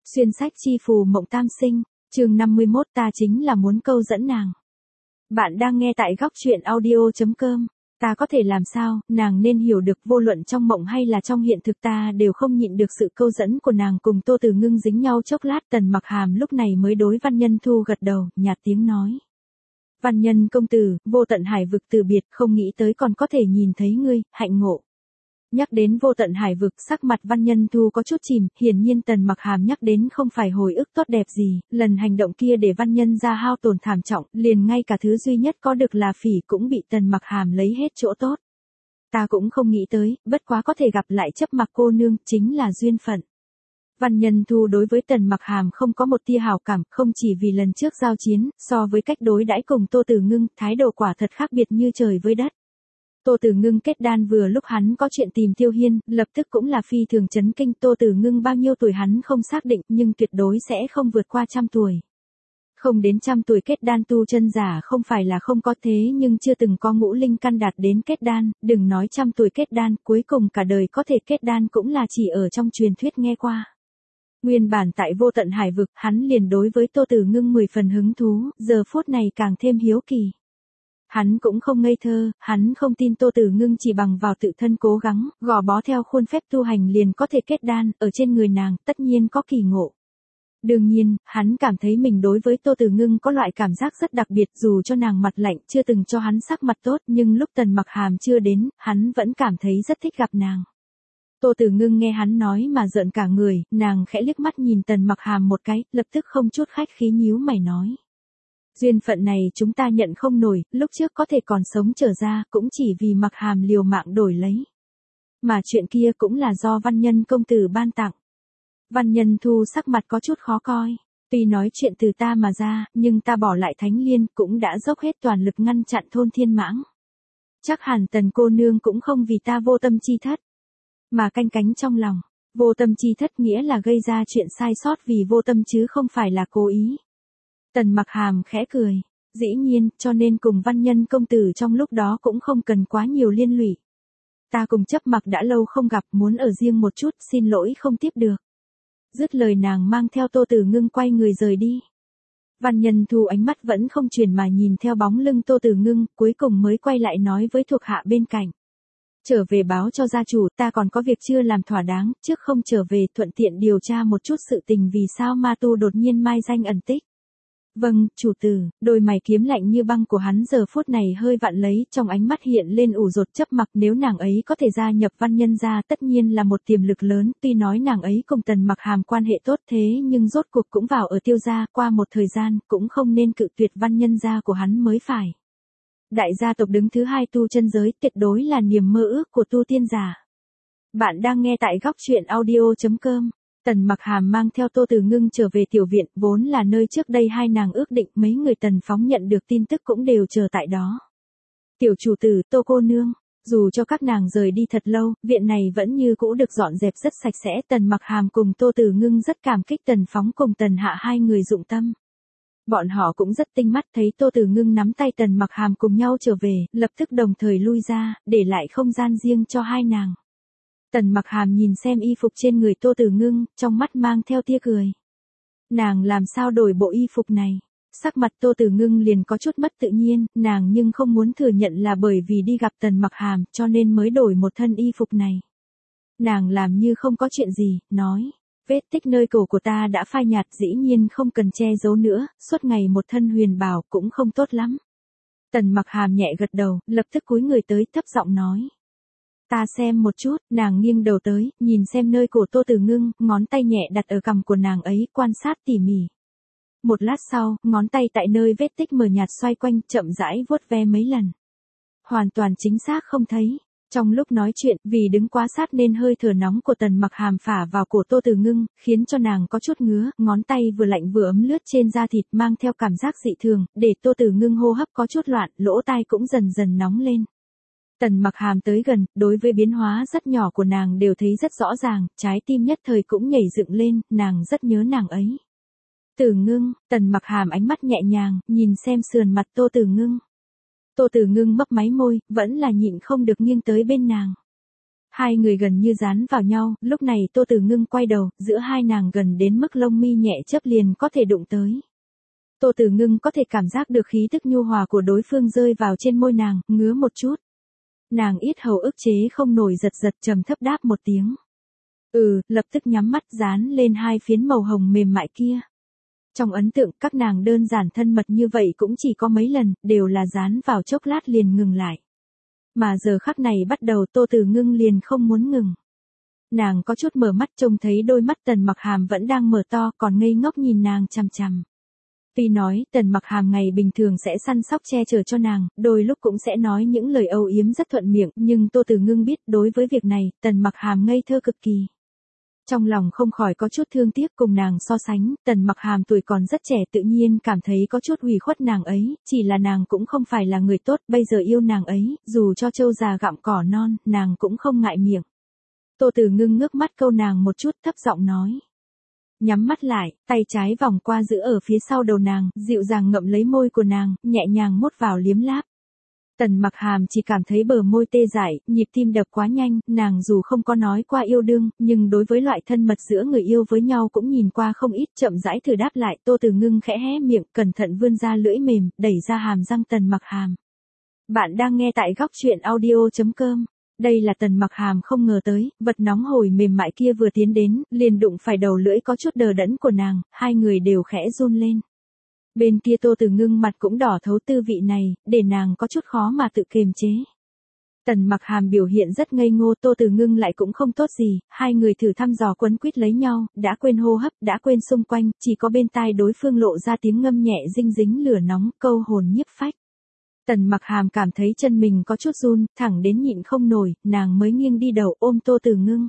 Xuyên sách chi phù mộng tam sinh, chương 51 ta chính là muốn câu dẫn nàng. Bạn đang nghe tại góc truyện audio.com. Ta có thể làm sao, nàng nên hiểu được vô luận trong mộng hay là trong hiện thực ta đều không nhịn được sự câu dẫn của nàng. Cùng Tô Từ Ngưng dính nhau chốc lát, Tần Mặc Hàm lúc này mới đối Văn Nhân Thu gật đầu, nhạt tiếng nói. Văn Nhân công tử, vô tận hải vực từ biệt, không nghĩ tới còn có thể nhìn thấy ngươi, hạnh ngộ. Nhắc đến vô tận hải vực, sắc mặt Văn Nhân Thu có chút chìm, hiển nhiên Tần Mặc Hàm nhắc đến không phải hồi ức tốt đẹp gì, lần hành động kia để Văn Nhân ra hao tổn thảm trọng, liền ngay cả thứ duy nhất có được là phỉ cũng bị Tần Mặc Hàm lấy hết chỗ tốt. Ta cũng không nghĩ tới, bất quá có thể gặp lại chấp mặc cô nương, chính là duyên phận. Văn Nhân Thu đối với Tần Mặc Hàm không có một tia hảo cảm, không chỉ vì lần trước giao chiến, so với cách đối đãi cùng Tô Từ Ngưng, thái độ quả thật khác biệt như trời với đất. Tô Từ Ngưng kết đan vừa lúc hắn có chuyện tìm Tiêu Hiên, lập tức cũng là phi thường chấn kinh. Tô Từ Ngưng bao nhiêu tuổi hắn không xác định, nhưng tuyệt đối sẽ không vượt qua 100 tuổi. Không đến 100 tuổi kết đan tu chân giả không phải là không có, thế nhưng chưa từng có ngũ linh căn đạt đến kết đan, đừng nói 100 tuổi kết đan, cuối cùng cả đời có thể kết đan cũng là chỉ ở trong truyền thuyết nghe qua. Nguyên bản tại vô tận hải vực, hắn liền đối với Tô Từ Ngưng 10 phần hứng thú, giờ phút này càng thêm hiếu kỳ. Hắn cũng không ngây thơ, hắn không tin Tô Từ Ngưng chỉ bằng vào tự thân cố gắng, gò bó theo khuôn phép tu hành liền có thể kết đan, ở trên người nàng, tất nhiên có kỳ ngộ. Đương nhiên, hắn cảm thấy mình đối với Tô Từ Ngưng có loại cảm giác rất đặc biệt, dù cho nàng mặt lạnh chưa từng cho hắn sắc mặt tốt, nhưng lúc Tần Mặc Hàm chưa đến, hắn vẫn cảm thấy rất thích gặp nàng. Tô Từ Ngưng nghe hắn nói mà rợn cả người, nàng khẽ liếc mắt nhìn Tần Mặc Hàm một cái, lập tức không chút khách khí nhíu mày nói. Duyên phận này chúng ta nhận không nổi, lúc trước có thể còn sống trở ra, cũng chỉ vì Mặc Hàm liều mạng đổi lấy. Mà chuyện kia cũng là do Văn Nhân công tử ban tặng. Văn Nhân Thu sắc mặt có chút khó coi. Tuy nói chuyện từ ta mà ra, nhưng ta bỏ lại Thánh Liên cũng đã dốc hết toàn lực ngăn chặn thôn Thiên Mãng. Chắc hẳn Tần cô nương cũng không vì ta vô tâm chi thất. Mà canh cánh trong lòng, vô tâm chi thất nghĩa là gây ra chuyện sai sót vì vô tâm chứ không phải là cố ý. Tần Mặc Hàm khẽ cười, dĩ nhiên, cho nên cùng Văn Nhân công tử trong lúc đó cũng không cần quá nhiều liên lụy. Ta cùng chấp mặc đã lâu không gặp, muốn ở riêng một chút, xin lỗi không tiếp được. Dứt lời nàng mang theo Tô Từ Ngưng quay người rời đi. Văn Nhân Thu ánh mắt vẫn không chuyển mà nhìn theo bóng lưng Tô Từ Ngưng, cuối cùng mới quay lại nói với thuộc hạ bên cạnh. Trở về báo cho gia chủ, ta còn có việc chưa làm thỏa đáng, trước không trở về thuận tiện điều tra một chút sự tình vì sao ma tu đột nhiên mai danh ẩn tích. Vâng, chủ tử, đôi mày kiếm lạnh như băng của hắn giờ phút này hơi vặn lấy, trong ánh mắt hiện lên ủ rột chấp mặc, nếu nàng ấy có thể gia nhập Văn Nhân gia tất nhiên là một tiềm lực lớn, tuy nói nàng ấy cùng Tần Mặc Hàm quan hệ tốt thế nhưng rốt cuộc cũng vào ở Tiêu gia, qua một thời gian, cũng không nên cự tuyệt Văn Nhân gia của hắn mới phải. Đại gia tộc đứng thứ 2 tu chân giới tuyệt đối là niềm mơ ước của tu tiên giả. Bạn đang nghe tại góc truyện audio.com. Tần Mặc Hàm mang theo Tô Từ Ngưng trở về tiểu viện, vốn là nơi trước đây hai nàng ước định, mấy người Tần phóng nhận được tin tức cũng đều chờ tại đó. Tiểu chủ tử, Tô cô nương, dù cho các nàng rời đi thật lâu, viện này vẫn như cũ được dọn dẹp rất sạch sẽ. Tần Mặc Hàm cùng Tô Từ Ngưng rất cảm kích Tần phóng cùng Tần hạ hai người dụng tâm. Bọn họ cũng rất tinh mắt, thấy Tô Từ Ngưng nắm tay Tần Mặc Hàm cùng nhau trở về, lập tức đồng thời lui ra, để lại không gian riêng cho hai nàng. Tần Mặc Hàm nhìn xem y phục trên người Tô Từ Ngưng, trong mắt mang theo tia cười. Nàng làm sao đổi bộ y phục này? Sắc mặt Tô Từ Ngưng liền có chút mất tự nhiên, nàng nhưng không muốn thừa nhận là bởi vì đi gặp Tần Mặc Hàm, cho nên mới đổi một thân y phục này. Nàng làm như không có chuyện gì, nói, vết tích nơi cổ của ta đã phai nhạt, dĩ nhiên không cần che giấu nữa, suốt ngày một thân huyền bào cũng không tốt lắm. Tần Mặc Hàm nhẹ gật đầu, lập tức cúi người tới thấp giọng nói. Ta xem một chút, nàng nghiêng đầu tới, nhìn xem nơi cổ Tô Từ Ngưng, ngón tay nhẹ đặt ở cằm của nàng ấy, quan sát tỉ mỉ. Một lát sau, ngón tay tại nơi vết tích mờ nhạt xoay quanh, chậm rãi vuốt ve mấy lần. Hoàn toàn chính xác không thấy. Trong lúc nói chuyện, vì đứng quá sát nên hơi thở nóng của Tần Mặc Hàm phả vào cổ Tô Từ Ngưng, khiến cho nàng có chút ngứa, ngón tay vừa lạnh vừa ấm lướt trên da thịt mang theo cảm giác dị thường, để Tô Từ Ngưng hô hấp có chút loạn, lỗ tai cũng dần dần nóng lên. Tần Mặc Hàm tới gần, đối với biến hóa rất nhỏ của nàng đều thấy rất rõ ràng, trái tim nhất thời cũng nhảy dựng lên, nàng rất nhớ nàng ấy. Từ Ngưng, Tần Mặc Hàm ánh mắt nhẹ nhàng, nhìn xem sườn mặt Tô Từ Ngưng. Tô Từ Ngưng mấp máy môi, vẫn là nhịn không được nghiêng tới bên nàng. Hai người gần như dán vào nhau, lúc này Tô Tử Ngưng quay đầu, giữa hai nàng gần đến mức lông mi nhẹ chớp liền có thể đụng tới. Tô Tử Ngưng có thể cảm giác được khí tức nhu hòa của đối phương rơi vào trên môi nàng, ngứa một chút. Nàng yết hầu ức chế không nổi giật giật trầm thấp đáp một tiếng. Lập tức nhắm mắt dán lên hai phiến màu hồng mềm mại kia. Trong ấn tượng các nàng đơn giản thân mật như vậy cũng chỉ có mấy lần, đều là dán vào chốc lát liền ngừng lại. Mà giờ khắc này bắt đầu Tô Tử Ngưng liền không muốn ngừng. Nàng có chút mở mắt trông thấy đôi mắt Tần Mặc Hàm vẫn đang mở to còn ngây ngốc nhìn nàng chằm chằm. Tuy nói Tần Mặc Hàm ngày bình thường sẽ săn sóc che chở cho nàng, đôi lúc cũng sẽ nói những lời âu yếm rất thuận miệng, nhưng Tô Tử Ngưng biết đối với việc này, Tần Mặc Hàm ngây thơ cực kỳ. Trong lòng không khỏi có chút thương tiếc cùng nàng so sánh, Tần Mặc Hàm tuổi còn rất trẻ tự nhiên cảm thấy có chút ủy khuất nàng ấy, chỉ là nàng cũng không phải là người tốt, bây giờ yêu nàng ấy, dù cho trâu già gặm cỏ non, nàng cũng không ngại miệng. Tô Tử Ngưng ngước mắt câu nàng một chút thấp giọng nói. Nhắm mắt lại, tay trái vòng qua giữ ở phía sau đầu nàng, dịu dàng ngậm lấy môi của nàng, nhẹ nhàng mút vào liếm láp. Tần Mặc Hàm chỉ cảm thấy bờ môi tê dại, nhịp tim đập quá nhanh, nàng dù không có nói qua yêu đương, nhưng đối với loại thân mật giữa người yêu với nhau cũng nhìn qua không ít, chậm rãi thử đáp lại. Tô Tử Ngưng khẽ hé miệng, cẩn thận vươn ra lưỡi mềm, đẩy ra hàm răng Tần Mặc Hàm. Bạn đang nghe tại góc truyện audio.com. Đây là Tần Mặc Hàm không ngờ tới, vật nóng hổi mềm mại kia vừa tiến đến, liền đụng phải đầu lưỡi có chút đờ đẫn của nàng, hai người đều khẽ run lên. Bên kia Tô Tử Ngưng mặt cũng đỏ thấu tư vị này, để nàng có chút khó mà tự kiềm chế. Tần Mặc Hàm biểu hiện rất ngây ngô, Tô Tử Ngưng lại cũng không tốt gì, hai người thử thăm dò quấn quýt lấy nhau, đã quên hô hấp, đã quên xung quanh, chỉ có bên tai đối phương lộ ra tiếng ngâm nhẹ dinh dính lửa nóng, câu hồn nhiếp phách. Tần Mặc Hàm cảm thấy chân mình có chút run, thẳng đến nhịn không nổi, nàng mới nghiêng đi đầu ôm Tô Tử Ngưng.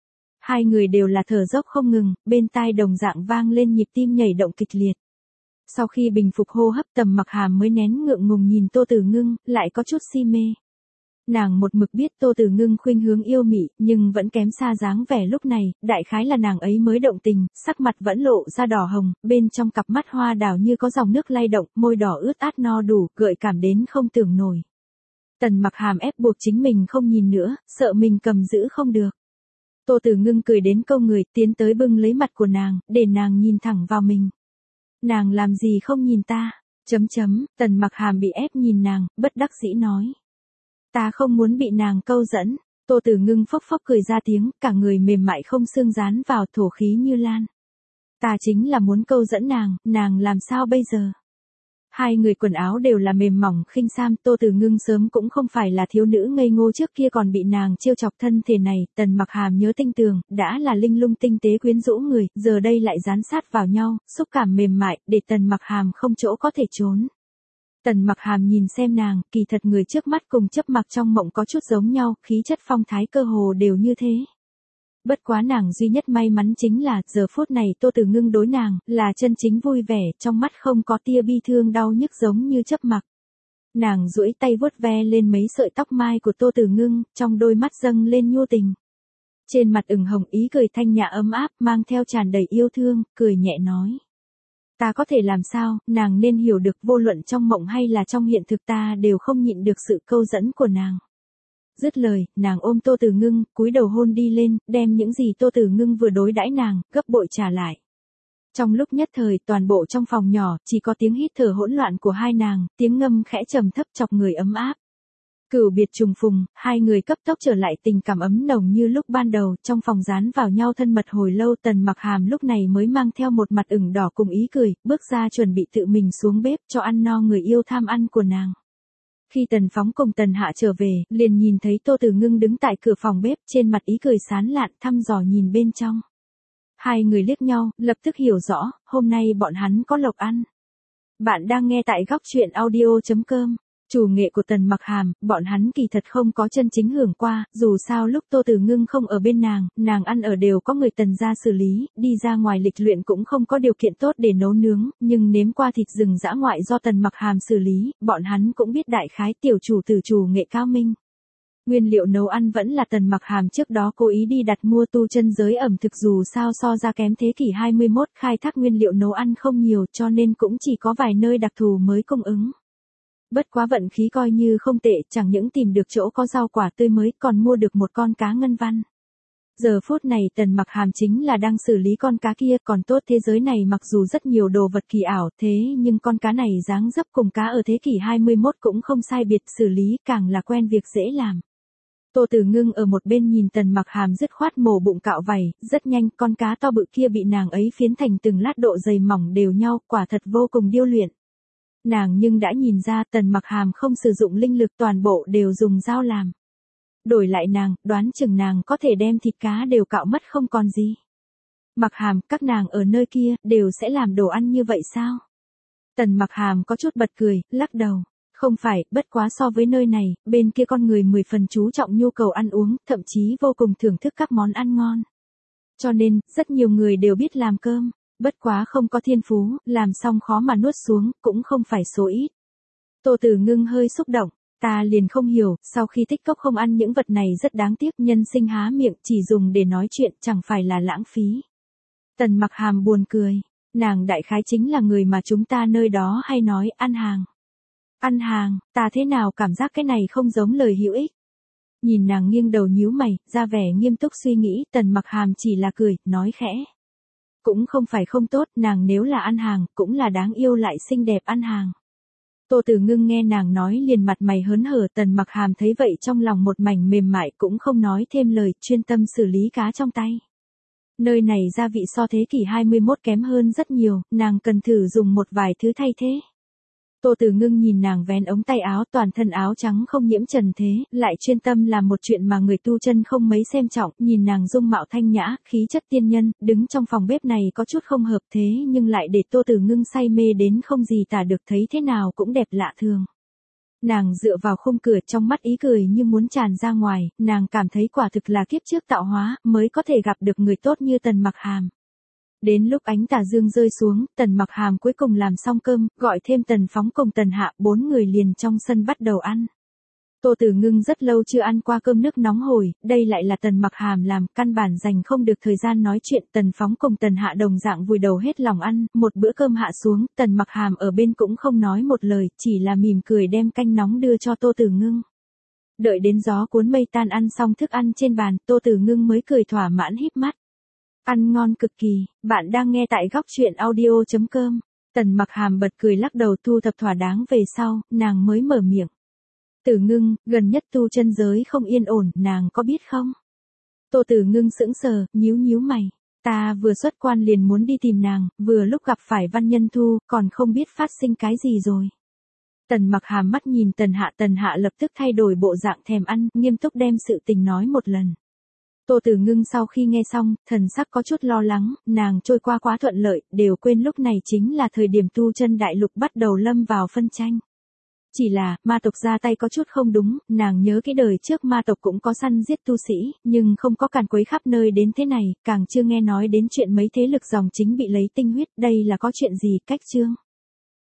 Hai người đều là thở dốc không ngừng, bên tai đồng dạng vang lên nhịp tim nhảy động kịch liệt. Sau khi bình phục hô hấp Tần Mặc Hàm mới nén ngượng ngùng nhìn Tô Tử Ngưng, lại có chút si mê. Nàng một mực biết Tô Tử Ngưng khuynh hướng yêu mị, nhưng vẫn kém xa dáng vẻ lúc này, đại khái là nàng ấy mới động tình, sắc mặt vẫn lộ ra đỏ hồng, bên trong cặp mắt hoa đào như có dòng nước lay động, môi đỏ ướt át no đủ, gợi cảm đến không tưởng nổi. Tần Mặc Hàm ép buộc chính mình không nhìn nữa, sợ mình cầm giữ không được. Tô Tử Ngưng cười đến câu người, tiến tới bưng lấy mặt của nàng, để nàng nhìn thẳng vào mình. Nàng làm gì không nhìn ta? Tần Mặc Hàm bị ép nhìn nàng, bất đắc dĩ nói. Ta không muốn bị nàng câu dẫn. Tô Tử Ngưng phốc phốc cười ra tiếng, cả người mềm mại không xương dán vào, thổ khí như lan. Ta chính là muốn câu dẫn nàng làm sao bây giờ? Hai người quần áo đều là mềm mỏng khinh sam, Tô Tử Ngưng sớm cũng không phải là thiếu nữ ngây ngô trước kia còn bị nàng trêu chọc thân thể này, Tần Mặc Hàm nhớ tinh tường, đã là linh lung tinh tế quyến rũ người, giờ đây lại dán sát vào nhau, xúc cảm mềm mại, để Tần Mặc Hàm không chỗ có thể trốn. Tần Mặc Hàm nhìn xem nàng, kỳ thật người trước mắt cùng chấp mặc trong mộng có chút giống nhau, khí chất phong thái cơ hồ đều như thế. Bất quá nàng duy nhất may mắn chính là, giờ phút này Tô Tử Ngưng đối nàng, là chân chính vui vẻ, trong mắt không có tia bi thương đau nhức giống như chấp mặc. Nàng duỗi tay vuốt ve lên mấy sợi tóc mai của Tô Tử Ngưng, trong đôi mắt dâng lên nhu tình. Trên mặt ửng hồng ý cười thanh nhã ấm áp, mang theo tràn đầy yêu thương, cười nhẹ nói. Ta có thể làm sao, nàng nên hiểu được vô luận trong mộng hay là trong hiện thực ta đều không nhịn được sự câu dẫn của nàng. Dứt lời, nàng ôm Tô Tử Ngưng, cúi đầu hôn đi lên, đem những gì Tô Tử Ngưng vừa đối đãi nàng, gấp bội trả lại. Trong lúc nhất thời, toàn bộ trong phòng nhỏ, chỉ có tiếng hít thở hỗn loạn của hai nàng, tiếng ngâm khẽ trầm thấp chọc người ấm áp. Cửu biệt trùng phùng, hai người cấp tốc trở lại tình cảm ấm nồng như lúc ban đầu, trong phòng dán vào nhau thân mật hồi lâu. Tần Mặc Hàm lúc này mới mang theo một mặt ửng đỏ cùng ý cười, bước ra chuẩn bị tự mình xuống bếp cho ăn no người yêu tham ăn của nàng. Khi Tần Phóng cùng Tần Hạ trở về, liền nhìn thấy Tô Tử Ngưng đứng tại cửa phòng bếp, trên mặt ý cười sán lạn, thăm dò nhìn bên trong. Hai người liếc nhau, lập tức hiểu rõ, hôm nay bọn hắn có lộc ăn. Bạn đang nghe tại góc truyện audio.com. Chủ nghệ của Tần Mặc Hàm, bọn hắn kỳ thật không có chân chính hưởng qua, dù sao lúc Tô Tử Ngưng không ở bên nàng ăn ở đều có người Tần gia xử lý, đi ra ngoài lịch luyện cũng không có điều kiện tốt để nấu nướng, nhưng nếm qua thịt rừng dã ngoại do Tần Mặc Hàm xử lý, bọn hắn cũng biết đại khái tiểu chủ tử chủ nghệ cao minh. Nguyên liệu nấu ăn vẫn là Tần Mặc Hàm trước đó cố ý đi đặt mua tu chân giới ẩm thực, dù sao so ra kém thế kỷ 21 khai thác nguyên liệu nấu ăn không nhiều cho nên cũng chỉ có vài nơi đặc thù mới cung ứng. Bất quá vận khí coi như không tệ, chẳng những tìm được chỗ có rau quả tươi mới còn mua được một con cá ngân văn. Giờ phút này Tần Mặc Hàm chính là đang xử lý con cá kia, còn tốt thế giới này mặc dù rất nhiều đồ vật kỳ ảo thế nhưng con cá này dáng dấp cùng cá ở thế kỷ 21 cũng không sai biệt, xử lý càng là quen việc dễ làm. Tô Tử Ngưng ở một bên nhìn Tần Mặc Hàm dứt khoát mổ bụng cạo vảy, rất nhanh con cá to bự kia bị nàng ấy phiến thành từng lát độ dày mỏng đều nhau, quả thật vô cùng điêu luyện. Nàng nhưng đã nhìn ra Tần Mặc Hàm không sử dụng linh lực, toàn bộ đều dùng dao làm. Đổi lại nàng, đoán chừng nàng có thể đem thịt cá đều cạo mất không còn gì. Mặc Hàm, các nàng ở nơi kia, đều sẽ làm đồ ăn như vậy sao? Tần Mặc Hàm có chút bật cười, lắc đầu. Không phải, bất quá so với nơi này, bên kia con người 10 phần chú trọng nhu cầu ăn uống, thậm chí vô cùng thưởng thức các món ăn ngon. Cho nên, rất nhiều người đều biết làm cơm, bất quá không có thiên phú, làm xong khó mà nuốt xuống, cũng không phải số ít. Tô Tử Ngưng hơi xúc động. Ta liền không hiểu, sau khi tích cốc không ăn những vật này rất đáng tiếc, nhân sinh há miệng chỉ dùng để nói chuyện chẳng phải là lãng phí. Tần Mặc Hàm buồn cười, nàng đại khái chính là người mà chúng ta nơi đó hay nói ăn hàng. Ăn hàng, ta thế nào cảm giác cái này không giống lời hữu ích. Nhìn nàng nghiêng đầu nhíu mày, ra vẻ nghiêm túc suy nghĩ, Tần Mặc Hàm chỉ là cười, nói khẽ. Cũng không phải không tốt, nàng nếu là ăn hàng, cũng là đáng yêu lại xinh đẹp ăn hàng. Tô Tử Ngưng nghe nàng nói liền mặt mày hớn hở, Tần Mặc Hàm thấy vậy trong lòng một mảnh mềm mại cũng không nói thêm lời, chuyên tâm xử lý cá trong tay. Nơi này gia vị so thế kỷ 21 kém hơn rất nhiều, nàng cần thử dùng một vài thứ thay thế. Tô Tử Ngưng nhìn nàng vén ống tay áo, toàn thân áo trắng không nhiễm trần thế, lại chuyên tâm làm một chuyện mà người tu chân không mấy xem trọng, nhìn nàng dung mạo thanh nhã, khí chất tiên nhân, đứng trong phòng bếp này có chút không hợp thế nhưng lại để Tô Tử Ngưng say mê đến không gì tả được, thấy thế nào cũng đẹp lạ thường. Nàng dựa vào khung cửa, trong mắt ý cười như muốn tràn ra ngoài, nàng cảm thấy quả thực là kiếp trước tạo hóa, mới có thể gặp được người tốt như Tần Mặc Hàm. Đến lúc ánh tà dương rơi xuống, Tần Mặc Hàm cuối cùng làm xong cơm, gọi thêm Tần Phóng cùng Tần Hạ, 4 người liền trong sân bắt đầu ăn. Tô Tử Ngưng rất lâu chưa ăn qua cơm nước nóng hổi, đây lại là Tần Mặc Hàm làm, căn bản dành không được thời gian nói chuyện. Tần Phóng cùng Tần Hạ đồng dạng vùi đầu hết lòng ăn, một bữa cơm hạ xuống, Tần Mặc Hàm ở bên cũng không nói một lời, chỉ là mỉm cười đem canh nóng đưa cho Tô Tử Ngưng. Đợi đến gió cuốn mây tan, ăn xong thức ăn trên bàn, Tô Tử Ngưng mới cười thỏa mãn híp mắt. Ăn ngon cực kỳ, bạn đang nghe tại góc truyện audio.com. Tần Mặc Hàm bật cười lắc đầu, thu thập thỏa đáng về sau, nàng mới mở miệng. Tử Ngưng, gần nhất tu chân giới không yên ổn, nàng có biết không? Tô Tử Ngưng sững sờ, nhíu nhíu mày. Ta vừa xuất quan liền muốn đi tìm nàng, vừa lúc gặp phải Văn Nhân Thu, còn không biết phát sinh cái gì rồi. Tần Mặc Hàm mắt nhìn Tần Hạ lập tức thay đổi bộ dạng thèm ăn, nghiêm túc đem sự tình nói một lần. Tô Tử Ngưng sau khi nghe xong, thần sắc có chút lo lắng, nàng trôi qua quá thuận lợi, đều quên lúc này chính là thời điểm tu chân đại lục bắt đầu lâm vào phân tranh. Chỉ là, ma tộc ra tay có chút không đúng, nàng nhớ cái đời trước ma tộc cũng có săn giết tu sĩ, nhưng không có càn quấy khắp nơi đến thế này, càng chưa nghe nói đến chuyện mấy thế lực dòng chính bị lấy tinh huyết, đây là có chuyện gì, cách chương.